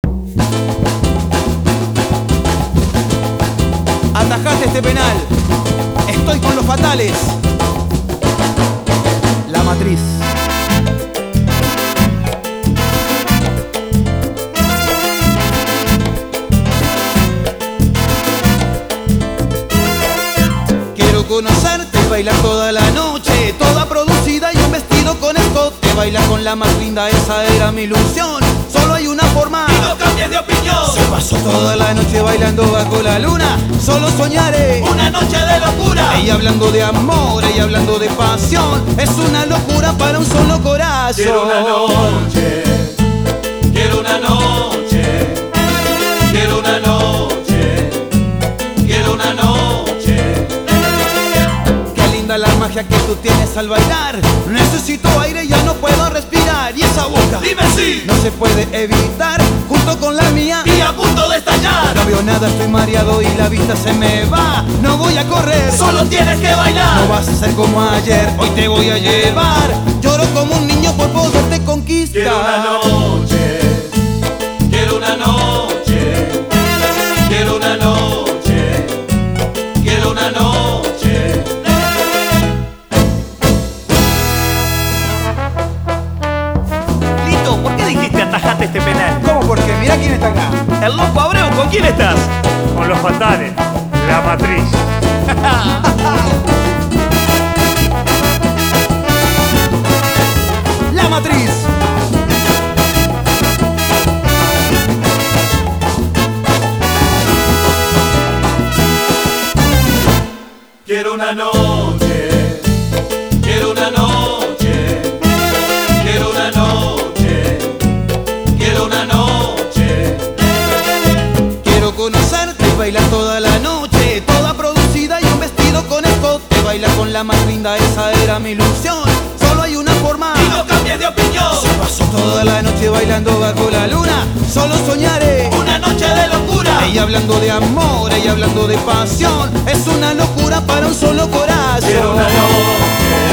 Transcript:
Atajaste este penal. Estoy con los fatales. La Matriz. Quiero conocerte y bailar toda la noche, toda producida y un vestido con escote. Bailar con la más linda, esa era mi ilusión. Solo hay una forma y no cambies de opinión. Se pasó toda la noche bailando bajo la luna. Solo soñaré una noche de locura. Ella hablando de amor, ella hablando de pasión. Es una locura para un solo corazón. Quiero una noche, quiero una noche, quiero una noche, quiero una noche. Qué linda la magia que tú tienes al bailar. Necesito aire, ya no puedo respirar. Y esa boca, dime sí, no se puede evitar. Junto con la mía y a punto de estallar. No veo nada, estoy mareado y la vista se me va. No voy a correr, solo tienes que bailar. No vas a ser como ayer, hoy te voy a llevar. Lloro como un niño por poderte conquistar. Quiero una noche, quiero una noche, quiero una noche, quiero una noche. Lito, ¿por qué dijiste atajate este penal? ¿Cómo? Porque mira quién está acá. El loco Abreu, ¿con quién estás? Con los fatales, la Matriz. La Matriz. Quiero una noche, quiero una noche, quiero una noche, quiero una noche. Quiero conocerte y bailar toda la noche, toda producida y un vestido con escote. Bailar con la más linda, esa era mi ilusión. Solo hay una forma y no cambies de opinión. Se pasó toda la noche bailando bajo la luna. Solo soñaré una noche de locura. Ella hablando de amor, ella hablando de pasión. Es una locura para un solo corazón. Quiero una noche.